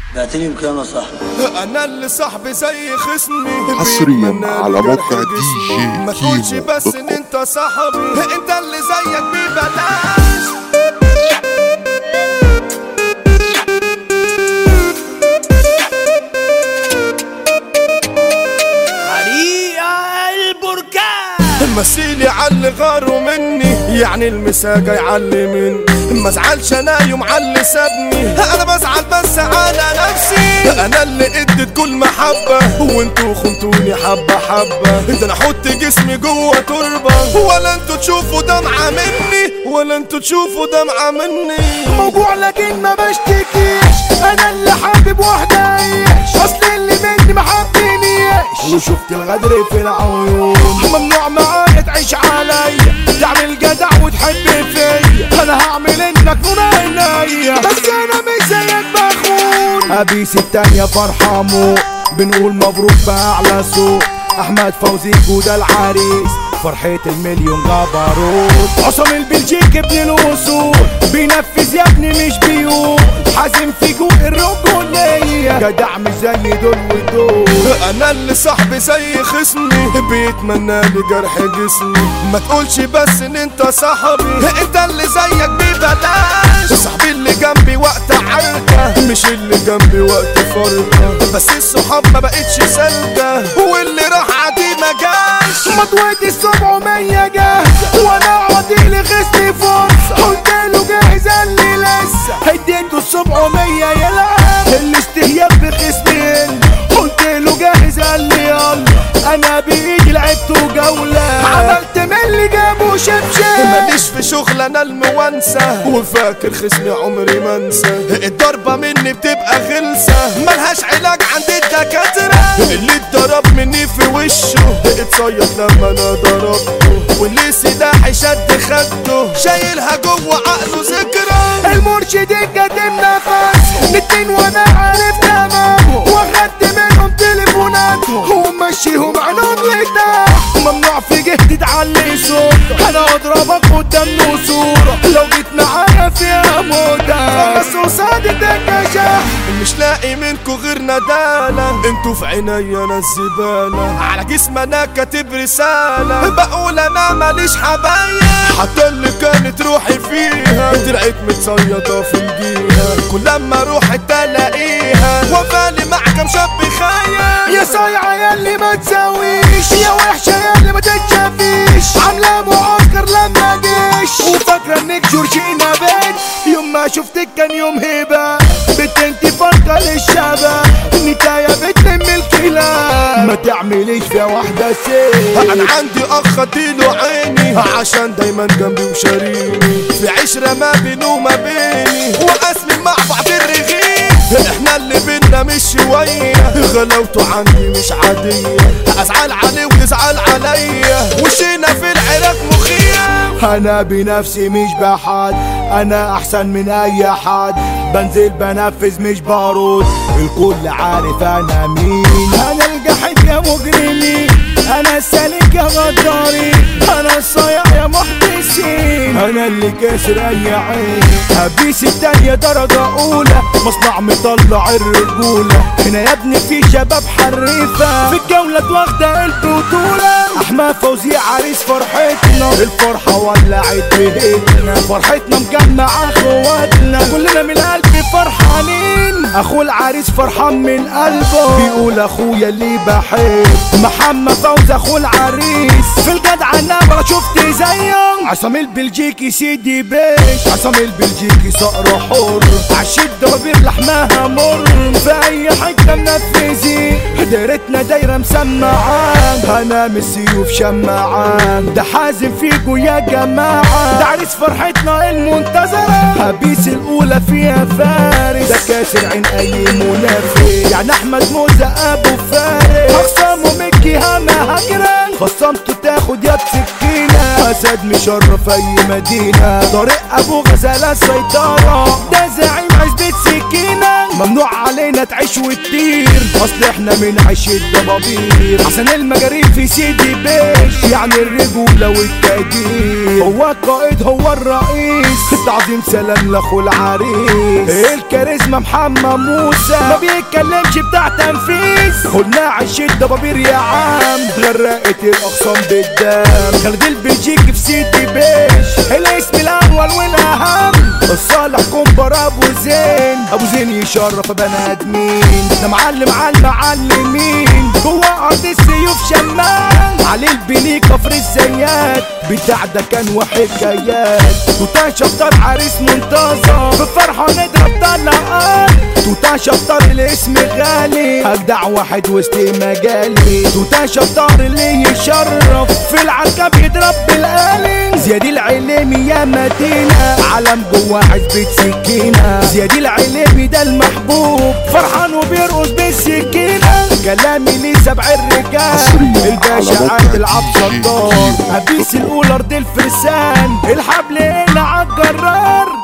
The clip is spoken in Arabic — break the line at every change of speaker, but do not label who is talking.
بعتني مكانه صاحبي.
انا اللي صاحبي زي خصمي
حصريا على موقع دي جي
ما تقولش بس ان انت صاحبي، انت اللي زيك ببلاش. مثيلي علي غاروا مني، يعني المساجة يعلي مني. ما ازعلش انا يوم علي سابني، انا بزعل بس على نفسي. انا اللي اديت كل محبة وانتوا خنتوني حبة حبة. انت انا احط جسمي جوه تربة، ولا انتوا تشوفوا دمعة مني، ولا انتوا تشوفوا دمعة مني.
موجوع لكن ما بشتكيش، انا اللي حابب واحدة اعيش، اصل اللي مني ما حبنيش. وشفت الغدر في العيون، ممنوع معايا تعيش عليا، تعمل جدع وتحب فيا. انا هعمل انك نور عينيا، بس انا مش زيك بخون. ابيس التانية فرحة موت، بنقول مبروك بأعلى سوق. احمد فوزي جودة العريس، فرحة المليون جبروت. عصام البلجيكي ابن الاصول، بينفذ يا ابني مش بيقول. حازم في جوق الرجولية، جدع مش زي دول ودول.
انا اللي صاحبي زي خصمي، بيتمنى لي جرح جسمي. ما تقولش بس ان انت صاحبي، انت اللي زيك ببلاش. صاحبي اللي جنبي وقت عركة، مش اللي جنبي وقت فرقة. بس الصحاب ما بقتش سالكة، واللي راح عادي ما جاش.
مضويتي ال700 جاهزة، وانا عادي خصمي فرصة. قلت له جاهز قال لي لسه، هديته ال700 يلعب. الاستهياب بخصمي قلت له جاهز قال لي يلا. انا بايدي لعبته جولة، عملت من اللي جابه شبشب.
ماليش في شغل انا الموانسة، وفاكر خصمي عمري ما انسى. الضربة مني بتبقى غلسة، ملهاش علاج عند الدكاترة. اللي اتضرب مني في وشه اتصيد لما انا ضربته، واللي سلاحي شد خدته شايلها جوه عقله ذكرى.
المرشد القديم نفس الاتنين وانا عارف تمامه، واخدت منهم تليفوناتهم ومشيهم عنهم لتحت. ممنوع في جهدي تعلي صوتك، انا اضربك قدام صورة. لو جيت معايا فيها موتة، بس قصادي تكشف.
مش لاقي منكو غير ندالة، انتوا في عينيا انا الزبالة. على جسم انا كاتب رسالة، بقول انا ماليش حبايب. حتى اللي كانت روحي فيها طلعت متصيطة في الجيهة. كل لما اروح تلاقيها وفالي مع كم شاب خايف.
يا صايعة يا اللي ما تساويش، يا وحشة يا اللي ما تتشافيش. عاملة معسكر لما جيش، وفاكرة انك جورجينا بنت. يوم ما شفتك كان يوم هبة، بنت انت فرقة للشباب. نتايا بتلم الكلاب، ما تعمليش فيها واحدة سيف.
انا عندي اخ اديله عيني، عشان دايما جنبي وشاريني. في عشرة ما بينه وما بيني، وقاسمين مع بعض الرغيف. احنا اللي بينا مش شوية، غلاوته عندي مش عادية. ازعل عليه ويزعل عليا، وشينا في العراق مخيف.
انا بنفسي مش بحد، انا احسن من اي حد. بنزل بنفذ مش بارود، الكل عارف انا مين. انا الجحيد يا مجرمين، انا السالك يا غدارين، انا الصايع يا محبسين. انا اللي كاسر اي عين، هبيس التانية درجة اولى. مصنع مطلع الرجولة، هنا يا ابني في شباب حريفة. في الجولة واخدة البطولة. احمد فوزي عريس فرحتنا، الفرحة ولعت بيتنا. فرحتنا مجمعة اخواتنا، كلنا من القلب فرحانين. اخو العريس فرحان من قلبه، بيقول اخويا اللي بحب. محمد فوزي اخو العريس، في الجدع النبرة شفت زيه. عصام البلجيكي سيدي بيش، عصام البلجيكي صقر حر. عالشدة وبيرلحمها مر، في اي حتة منفذين. دايرتنا دايرة مسمعان، انا من السيوف شمعان. ده حازم فيكو يا جماعة، ده عريس فرحتنا المنتظرة. هبيس الاولى فيها فارس، ده كاسر عين اي منافس. يعني احمد موزة ابو فارس، اخصامه مكي هما هجران. خصمته تاخد يد سكينة، اسد مشرف اي مدينة. طريق ابو غزالة سيطرة، ده زعيم عزبة سكينة. ممنوع علينا تعيش وتطير، اصل احنا من عيش الضبابير. حسن المجاريف في سيدي بيش يعني الرجولة والتقدير، هو القائد هو الرئيس، تعظيم سلام لاخو العريس، الكاريزما محمد موسى ما بيتكلمش بتاع تنفيذ، قلنا عشت دبابير يا عم غرقت الاخصام بالدم، خالد البلجيكي في سيدي بيش الاسم الاول والاهم، الصالح كومبر ابو زين، ابو زين يشرف بني ادمين، ده معلم على المعلمين جوه ارض السيوف شمال، علي البني كفر الزيات بتاع ده كان وحكايات، توتا شطار عريس منتظر في فرحه نضرب طلقات، توتا شطار الاسم غالي اجدع واحد وسط مجالي، توتا شطار اللي يشرف في العركه بيضرب بالآلي، زياد العليمي يا مدينه علم جوه عزبة سكينه، زياد العليمي ده المحبوب فرحان وبيرقص بالسكينه، كلامي ليه سبع الرجال الباشا عادل عبد الصدار، هبيس الاولى ارض الفرسان الحبل هنا عالجرار،